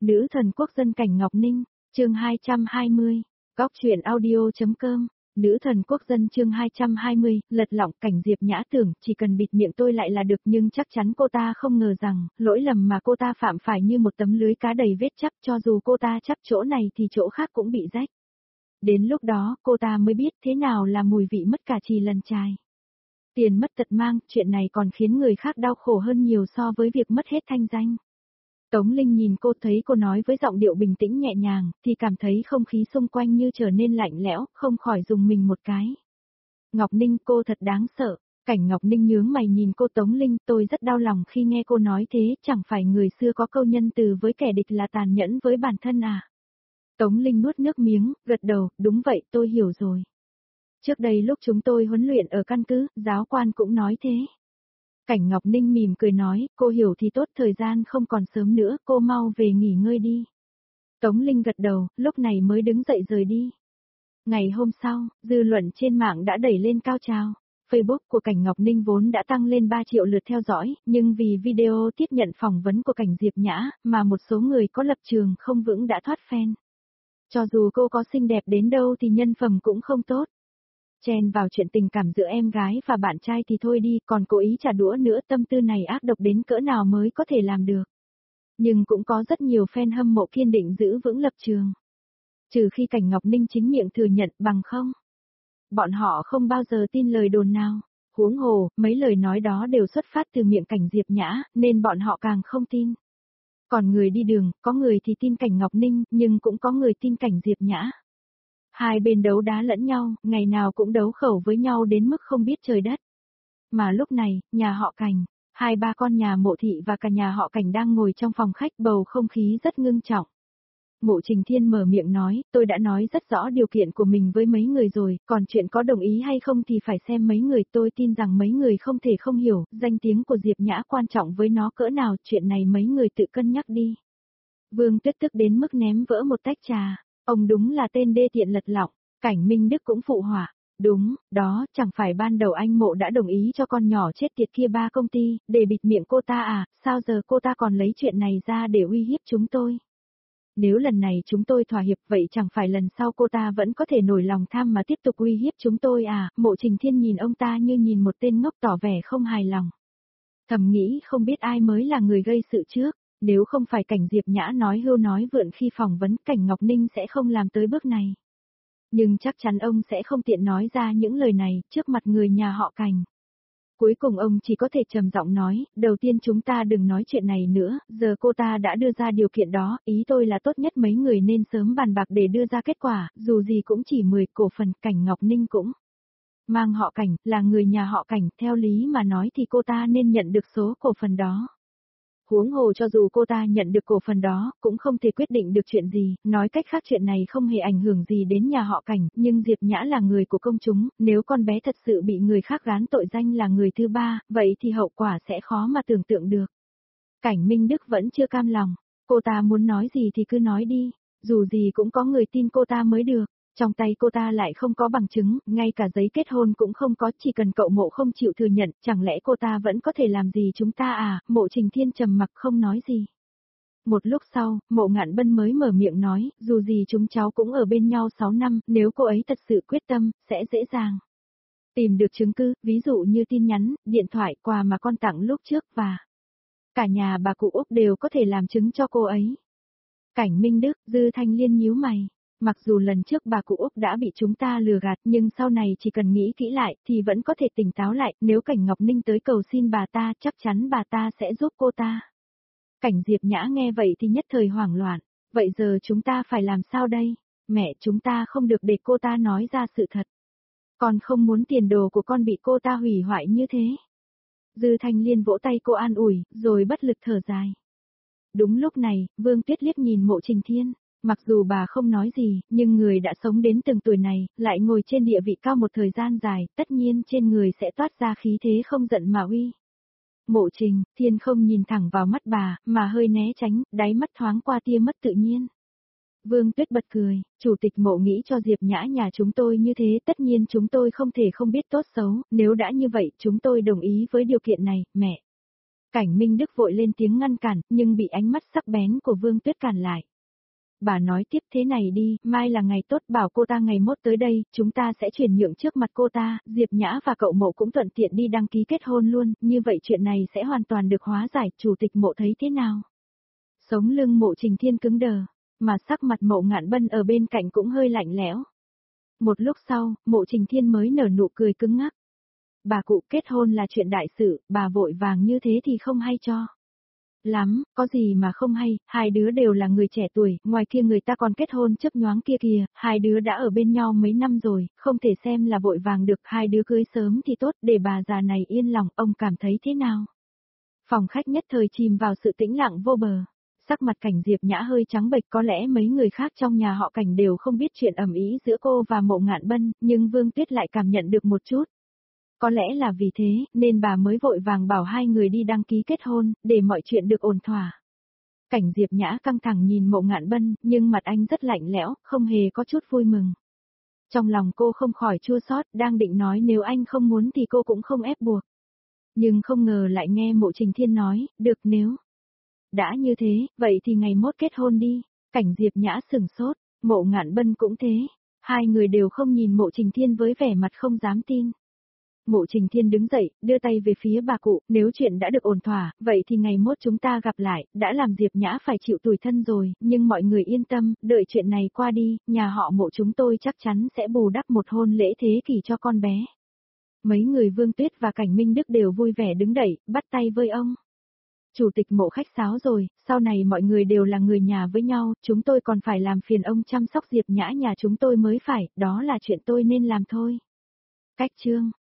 Nữ thần quốc dân Cảnh Ngọc Ninh, chương 220, góc truyện audio.com. Nữ thần quốc dân chương 220, lật lọng. Cảnh Diệp Nhã tưởng chỉ cần bịt miệng tôi lại là được, nhưng chắc chắn cô ta không ngờ rằng, lỗi lầm mà cô ta phạm phải như một tấm lưới cá đầy vết chắp, cho dù cô ta chắp chỗ này thì chỗ khác cũng bị rách. Đến lúc đó, cô ta mới biết thế nào là mùi vị mất cả trì lần chài. Tiền mất tật mang, chuyện này còn khiến người khác đau khổ hơn nhiều so với việc mất hết thanh danh. Tống Linh nhìn cô, thấy cô nói với giọng điệu bình tĩnh nhẹ nhàng, thì cảm thấy không khí xung quanh như trở nên lạnh lẽo, không khỏi rùng mình một cái. Ngọc Ninh, cô thật đáng sợ. Cảnh Ngọc Ninh nhướng mày nhìn cô. Tống Linh, tôi rất đau lòng khi nghe cô nói thế, chẳng phải người xưa có câu nhân từ với kẻ địch là tàn nhẫn với bản thân à? Tống Linh nuốt nước miếng, gật đầu, đúng vậy, tôi hiểu rồi. Trước đây lúc chúng tôi huấn luyện ở căn cứ, giáo quan cũng nói thế. Cảnh Ngọc Ninh mỉm cười nói, cô hiểu thì tốt, thời gian không còn sớm nữa, cô mau về nghỉ ngơi đi. Tống Linh gật đầu, lúc này mới đứng dậy rời đi. Ngày hôm sau, dư luận trên mạng đã đẩy lên cao trào. Facebook của Cảnh Ngọc Ninh vốn đã tăng lên 3 triệu lượt theo dõi, nhưng vì video tiếp nhận phỏng vấn của Cảnh Diệp Nhã, mà một số người có lập trường không vững đã thoát fan. Cho dù cô có xinh đẹp đến đâu thì nhân phẩm cũng không tốt. Chen vào chuyện tình cảm giữa em gái và bạn trai thì thôi đi, còn cố ý trả đũa nữa, tâm tư này ác độc đến cỡ nào mới có thể làm được. Nhưng cũng có rất nhiều fan hâm mộ kiên định giữ vững lập trường. Trừ khi Cảnh Ngọc Ninh chính miệng thừa nhận, bằng không, bọn họ không bao giờ tin lời đồn nào. Huống hồ, mấy lời nói đó đều xuất phát từ miệng Cảnh Diệp Nhã, nên bọn họ càng không tin. Còn người đi đường, có người thì tin Cảnh Ngọc Ninh, nhưng cũng có người tin Cảnh Diệp Nhã. Hai bên đấu đá lẫn nhau, ngày nào cũng đấu khẩu với nhau đến mức không biết trời đất. Mà lúc này, nhà họ Cảnh, hai ba con nhà Mộ Thị và cả nhà họ Cảnh đang ngồi trong phòng khách, bầu không khí rất ngưng trọng. Mộ Trình Thiên mở miệng nói, tôi đã nói rất rõ điều kiện của mình với mấy người rồi, còn chuyện có đồng ý hay không thì phải xem mấy người, tôi tin rằng mấy người không thể không hiểu, danh tiếng của Diệp Nhã quan trọng với nó cỡ nào, chuyện này mấy người tự cân nhắc đi. Vương Tuyết tức đến mức ném vỡ một tách trà. Ông đúng là tên đê tiện lật lọng. Cảnh Minh Đức cũng phụ họa. Đúng, đó, chẳng phải ban đầu anh Mộ đã đồng ý cho con nhỏ chết tiệt kia 3 công ty, để bịt miệng cô ta à, sao giờ cô ta còn lấy chuyện này ra để uy hiếp chúng tôi? Nếu lần này chúng tôi thỏa hiệp, vậy chẳng phải lần sau cô ta vẫn có thể nổi lòng tham mà tiếp tục uy hiếp chúng tôi à? Mộ Trình Thiên nhìn ông ta như nhìn một tên ngốc, tỏ vẻ không hài lòng. Thầm nghĩ không biết ai mới là người gây sự trước. Nếu không phải Cảnh Diệp Nhã nói hưu nói vượn khi phỏng vấn, Cảnh Ngọc Ninh sẽ không làm tới bước này. Nhưng chắc chắn ông sẽ không tiện nói ra những lời này trước mặt người nhà họ Cảnh. Cuối cùng ông chỉ có thể trầm giọng nói, đầu tiên chúng ta đừng nói chuyện này nữa, giờ cô ta đã đưa ra điều kiện đó, ý tôi là tốt nhất mấy người nên sớm bàn bạc để đưa ra kết quả, dù gì cũng chỉ 10 cổ phần. Cảnh Ngọc Ninh cũng mang họ Cảnh, là người nhà họ Cảnh, theo lý mà nói thì cô ta nên nhận được số cổ phần đó. Huống hồ cho dù cô ta nhận được cổ phần đó, cũng không thể quyết định được chuyện gì, nói cách khác chuyện này không hề ảnh hưởng gì đến nhà họ Cảnh, nhưng Diệp Nhã là người của công chúng, nếu con bé thật sự bị người khác gán tội danh là người thứ ba, vậy thì hậu quả sẽ khó mà tưởng tượng được. Cảnh Minh Đức vẫn chưa cam lòng, cô ta muốn nói gì thì cứ nói đi, dù gì cũng có người tin cô ta mới được. Trong tay cô ta lại không có bằng chứng, ngay cả giấy kết hôn cũng không có, chỉ cần cậu Mộ không chịu thừa nhận, chẳng lẽ cô ta vẫn có thể làm gì chúng ta à? Mộ Trình Thiên trầm mặc không nói gì. Một lúc sau, Mộ Ngạn Bân mới mở miệng nói, dù gì chúng cháu cũng ở bên nhau 6 năm, nếu cô ấy thật sự quyết tâm, sẽ dễ dàng tìm được chứng cứ, ví dụ như tin nhắn, điện thoại, quà mà con tặng lúc trước và cả nhà bà cụ Úc đều có thể làm chứng cho cô ấy. Cảnh Minh Đức, Dư Thanh Liên nhíu mày. Mặc dù lần trước bà cụ Úc đã bị chúng ta lừa gạt, nhưng sau này chỉ cần nghĩ kỹ lại thì vẫn có thể tỉnh táo lại, nếu Cảnh Ngọc Ninh tới cầu xin bà ta, chắc chắn bà ta sẽ giúp cô ta. Cảnh Diệp Nhã nghe vậy thì nhất thời hoảng loạn, vậy giờ chúng ta phải làm sao đây? Mẹ, chúng ta không được để cô ta nói ra sự thật. Con không muốn tiền đồ của con bị cô ta hủy hoại như thế. Dư Thanh Liên vỗ tay cô an ủi, rồi bất lực thở dài. Đúng lúc này, Vương Tuyết liếc nhìn Mộ Trình Thiên. Mặc dù bà không nói gì, nhưng người đã sống đến từng tuổi này, lại ngồi trên địa vị cao một thời gian dài, tất nhiên trên người sẽ toát ra khí thế không giận mà uy. Mộ Trình Thiên không nhìn thẳng vào mắt bà, mà hơi né tránh, đáy mắt thoáng qua tia mất tự nhiên. Vương Tuyết bật cười, chủ tịch Mộ nghĩ cho Diệp Nhã nhà chúng tôi như thế, tất nhiên chúng tôi không thể không biết tốt xấu, nếu đã như vậy chúng tôi đồng ý với điều kiện này, mẹ. Cảnh Minh Đức vội lên tiếng ngăn cản, nhưng bị ánh mắt sắc bén của Vương Tuyết cản lại. Bà nói tiếp thế này đi, mai là ngày tốt, bảo cô ta ngày mốt tới đây, chúng ta sẽ chuyển nhượng trước mặt cô ta, Diệp Nhã và cậu Mộ cũng thuận tiện đi đăng ký kết hôn luôn, như vậy chuyện này sẽ hoàn toàn được hóa giải, chủ tịch Mộ thấy thế nào? Sống lưng Mộ Trình Thiên cứng đờ, mà sắc mặt Mộ Ngạn Bân ở bên cạnh cũng hơi lạnh lẽo. Một lúc sau, Mộ Trình Thiên mới nở nụ cười cứng ngắc. Bà cụ, kết hôn là chuyện đại sự, bà vội vàng như thế thì không hay cho lắm, có gì mà không hay, hai đứa đều là người trẻ tuổi, ngoài kia người ta còn kết hôn chớp nhoáng kia kìa, hai đứa đã ở bên nhau mấy năm rồi, không thể xem là vội vàng được, hai đứa cưới sớm thì tốt, để bà già này yên lòng, ông cảm thấy thế nào? Phòng khách nhất thời chìm vào sự tĩnh lặng vô bờ. Sắc mặt Cảnh Diệp Nhã hơi trắng bệch, có lẽ mấy người khác trong nhà họ Cảnh đều không biết chuyện ầm ĩ giữa cô và Mộ Ngạn Bân, nhưng Vương Tuyết lại cảm nhận được một chút. Có lẽ là vì thế, nên bà mới vội vàng bảo hai người đi đăng ký kết hôn, để mọi chuyện được ổn thỏa. Cảnh Diệp Nhã căng thẳng nhìn Mộ Ngạn Bân, nhưng mặt anh rất lạnh lẽo, không hề có chút vui mừng. Trong lòng cô không khỏi chua xót, đang định nói nếu anh không muốn thì cô cũng không ép buộc. Nhưng không ngờ lại nghe Mộ Trình Thiên nói, được nếu đã như thế, vậy thì ngày mốt kết hôn đi. Cảnh Diệp Nhã sửng sốt, Mộ Ngạn Bân cũng thế. Hai người đều không nhìn Mộ Trình Thiên với vẻ mặt không dám tin. Mộ Trình Thiên đứng dậy, đưa tay về phía bà cụ, nếu chuyện đã được ổn thỏa, vậy thì ngày mốt chúng ta gặp lại, đã làm Diệp Nhã phải chịu tủi thân rồi, nhưng mọi người yên tâm, đợi chuyện này qua đi, nhà họ Mộ chúng tôi chắc chắn sẽ bù đắp một hôn lễ thế kỷ cho con bé. Mấy người Vương Tuyết và Cảnh Minh Đức đều vui vẻ đứng dậy, bắt tay với ông. Chủ tịch Mộ khách sáo rồi, sau này mọi người đều là người nhà với nhau, chúng tôi còn phải làm phiền ông chăm sóc Diệp Nhã nhà chúng tôi mới phải, đó là chuyện tôi nên làm thôi. Cách chương